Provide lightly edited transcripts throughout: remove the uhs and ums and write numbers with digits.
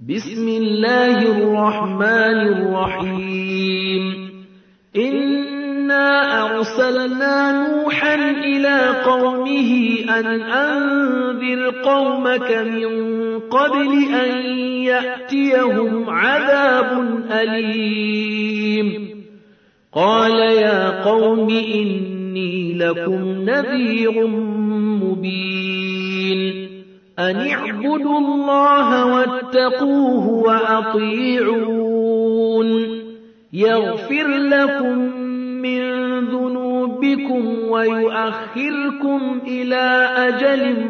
بسم الله الرحمن الرحيم إنا أرسلنا نوحا إلى قومه أن أنذر قومك من قبل أن يأتيهم عذاب أليم قال يا قوم إني لكم نذير مبين أن اعبدوا الله واتقوه وأطيعون يغفر لكم من ذنوبكم ويؤخركم إلى أجل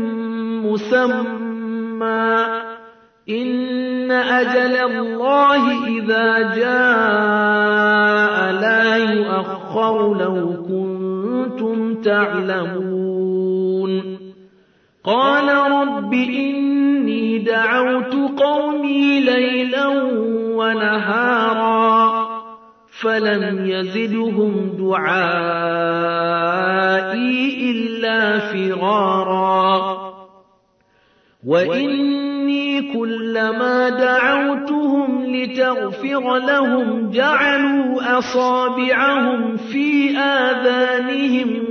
مسمى إن أجل الله إذا جاء لا يؤخر لو كنتم تعلمون قال رب إني دعوت قومي ليلا ونهارا فلم يزدهم دعائي إلا فرارا وإني كلما دعوتهم لتغفر لهم جعلوا أصابعهم في آذانهم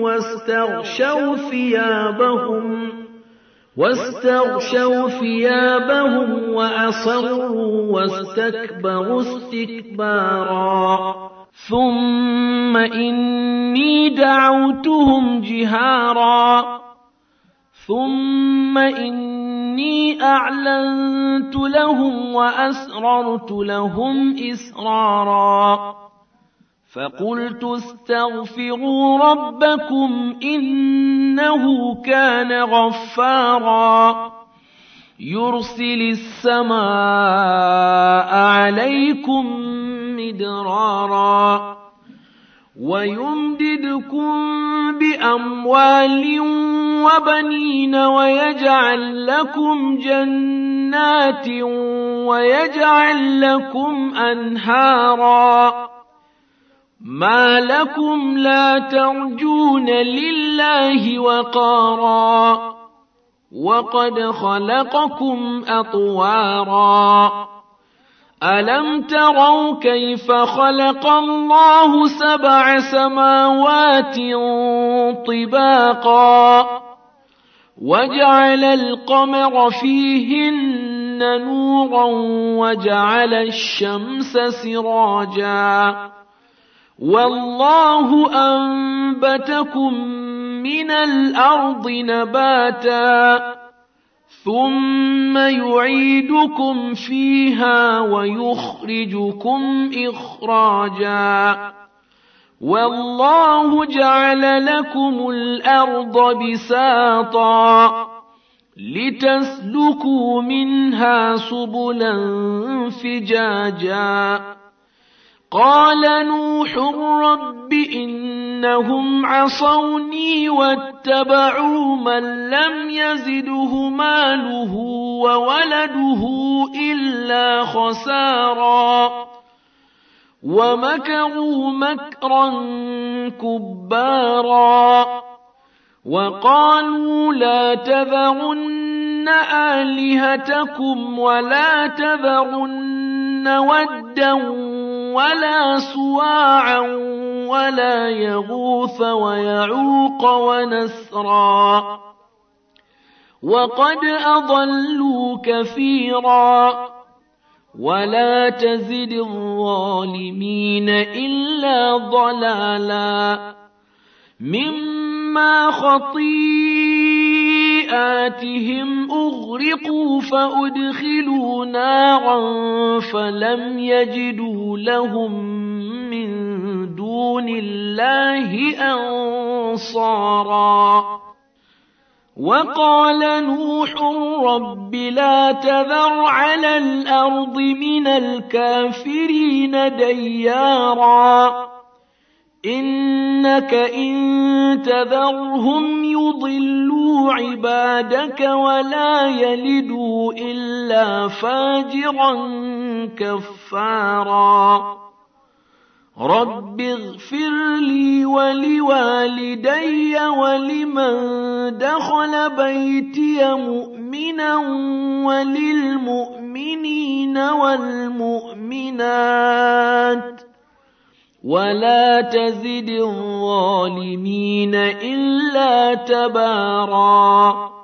واستغشوا ثيابهم وأصروا واستكبروا استكبارا ثم إني دعوتهم جهارا ثم إني أعلنت لهم وأسررت لهم إسرارا فقلت استغفروا ربكم إنه كان غفارا يرسل السماء عليكم مدرارا ويمددكم بأموال وبنين ويجعل لكم جنات ويجعل لكم أنهارا ما لكم لا ترجون لله وقارا وقد خلقكم أطوارا ألم تروا كيف خلق الله 7 سماوات طباقا وجعل القمر فيهن نورا وجعل الشمس سراجا والله أنبتكم من الأرض نباتا ثم يعيدكم فيها ويخرجكم إخراجا والله جعل لكم الأرض بساطا لتسلكوا منها سبلا فجاجا قال نوح رب إنهم عصوني واتبعوا من لم يزده ماله وولده إلا خسارا ومكروا مكرا كبارا وقالوا لا تذرن آلهتكم ولا تذرن ودا ولا سواعا ولا يغوث ويعوق ونسرا وقد أضلوا كثيرا ولا تزد الظالمين إلا ضلالا مما خطيئاتهم أغرقوا فأدخلوا نارا فلم يجدوا لهم من دون الله أنصارا وقال نوح رب لا تذر على الأرض من الكافرين ديارا إنك إن تذرهم يضلوا عبادك ولا يلدوا إلا فاجرا كفارا رب اغفر لي ولوالدي ولمن دخل بيتي مؤمنا وللمؤمنين والمؤمنات ولا تزد الظالمين إلا تباراً